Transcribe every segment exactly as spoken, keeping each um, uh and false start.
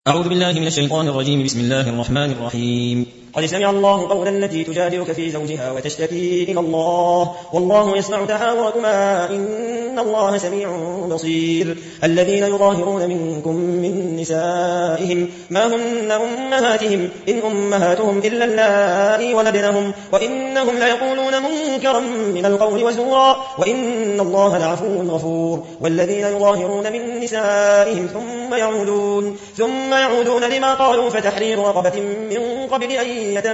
أعوذ بالله من الشيطان الرجيم. بسم الله الرحمن الرحيم. قد سمع الله قولا التي تجادلك في زوجها وتشتكي إلى الله والله يسمع تحاوركما إن الله سميع بصير. الذين يظاهرون منكم من نسائهم ما هن أمهاتهم إن أمهاتهم إلا اللائي ولدنهم وإنهم ليقولون منكرا من القول وزورا وإن الله لعفو غفور. والذين يظاهرون من نسائهم ثم يعودون ثم يعودون لما قالوا فتحرير رقبة من قبل أن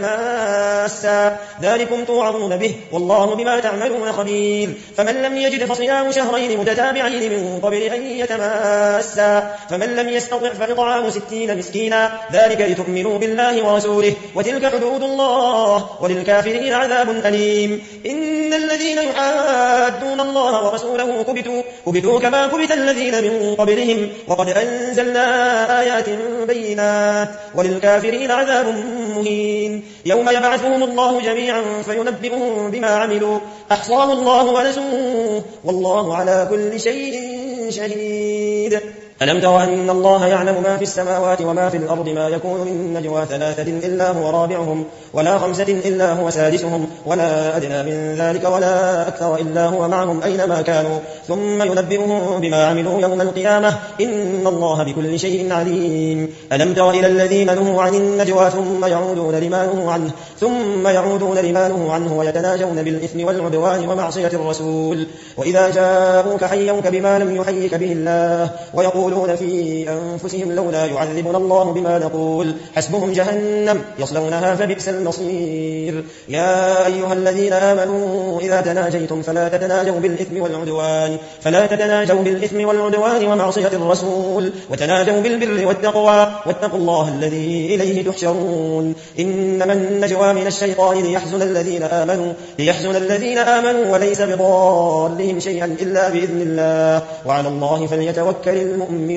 يتماسا ذلكم توعظون به والله بما تعملون خبير. فمن لم يجد فصيام شهرين متتابعين من قبل أن يتماسا فمن لم يستطع فإطعام ستين مسكينا ذلك لتؤمنوا بالله ورسوله وتلك حدود الله وللكافرين عذاب أليم. إن الذين يحادون الله ورسوله كبتوا, كبتوا كما كبت الذين من قبلهم وقد أنزلنا آيات بينات وللكافرين عذاب مهين. يوم يبعثهم الله جميعا فينبئهم بما عملوا أحصاه الله ونسوه والله على كل شيء شهيد. ألم تر أن الله يعلم ما في السماوات وما في الأرض ما يكون من نجوى ثلاثة إلا هو رابعهم ولا خمسة إلا هو سادسهم ولا أدنى من ذلك ولا أكثر إلا هو معهم أينما كانوا ثم ينبئهم بما عملوا يوم القيامة إن الله بكل شيء عليم. ألم تر إلى الذين نهوا عن النجوى ثم يعودون لما نهوا عنه ثم يعودون لما نهوا عنه ويتناجون بالإثم والعدوان ومعصية الرسول وإذا جاءوك حيوك بما لم يحيك به الله ويقولون في أنفسهم لولا يعذبنا الله بما نقول حسبهم جهنم يصلونها فبئس المصير. يا أيها الذين آمنوا إذا تناجيتم فلا تتناجوا بالإثم والعدوان فلا تتناجوا بالإثم والعدوان ومعصية الرسول وتناجوا بالبر والتقوى واتقوا الله الذي إليه تحشرون. إنما النجوى من الشيطان ليحزن الذين آمنوا ليحزن الذين آمنوا وليس بضارهم شيئا إلا بإذن الله وعلى الله فليتوكل المؤمنون.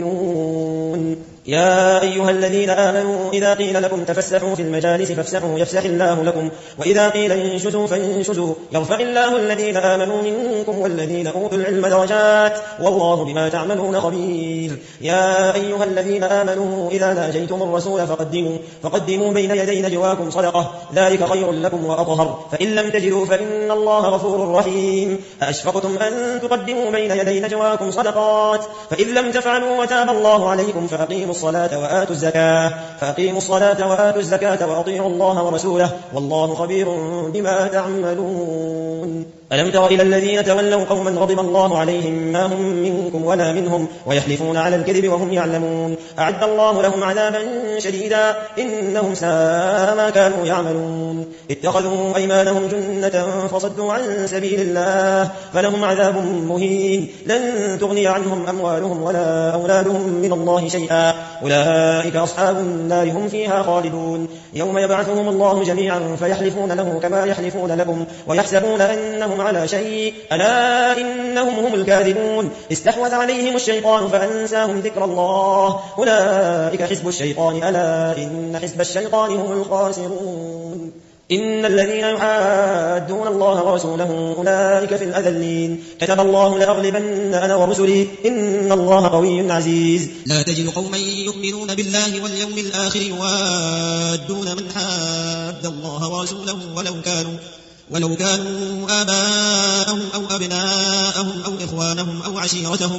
يا أيها الذين آمنوا إذا قيل لكم تفسحوا في المجالس فافسحوا يفسح الله لكم وإذا قيل انشزوا فانشزوا يرفع الله الذين آمنوا منكم والذين أوتوا العلم درجات والله بما تعملون خبير. يا أيها الذين آمنوا إذا ناجيتم الرسول فقدموا, فقدموا بين يدي نجواكم صدقة ذلك خير لكم وأطهر فإن لم تجدوا فإن الله غفور رحيم. أأشفقتم أن تقدموا بين يدي نجواكم صدقات فإن لم تفعلوا وتاب الله عليكم فأقيموا الصلاة وآتوا الزكاة فأقيموا الصلاة وآتوا الزكاة وأطيعوا الله ورسوله والله خبير بما تعملون. ألم تر إلى الذين تولوا قوما غضب الله عليهم ما هم منكم ولا منهم ويحلفون على الكذب وهم يعلمون أعد الله لهم عذابا شديدا إنهم ساء ما كانوا يعملون. اتخذوا أيمانهم جنة فصدوا عن سبيل الله فلهم عذاب مهين لن تغني عنهم أموالهم ولا أولادهم من الله شيئا أولئك أصحاب النار هم فيها خالدون. يوم يبعثهم الله جميعا فيحلفون له كما يحلفون لكم ويحسبون أنهم على شيء ألا إنهم هم الكاذبون. استحوذ عليهم الشيطان فأنساهم ذكر الله أولئك حزب الشيطان ألا إن حزب الشيطان هم الخاسرون. إن الذين يحادون الله ورسوله أولئك في الأذلين كتب الله لأغلبن أنا ورسلي إن الله قوي عزيز. لا تجد قوما يؤمنون بالله واليوم الآخر يوادون من حاد الله ورسوله ولو كانوا ولو كانوا آباءهم أو أبناءهم أو إخوانهم أو عشيرتهم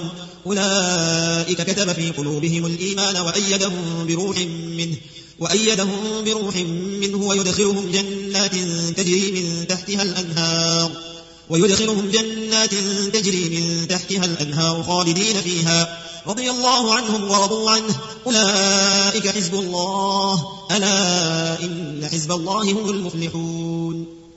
أولئك كتب في قلوبهم الإيمان وأيدهم بروح منه وأيدهم بروح منه ويدخلهم جنات تجري من تحتها الأنهار ويدخلهم جنات تجري من تحتها الأنهار خالدين فيها رضي الله عنهم ورضوا عنه أولئك حزب الله ألا إن حزب الله هم المفلحون.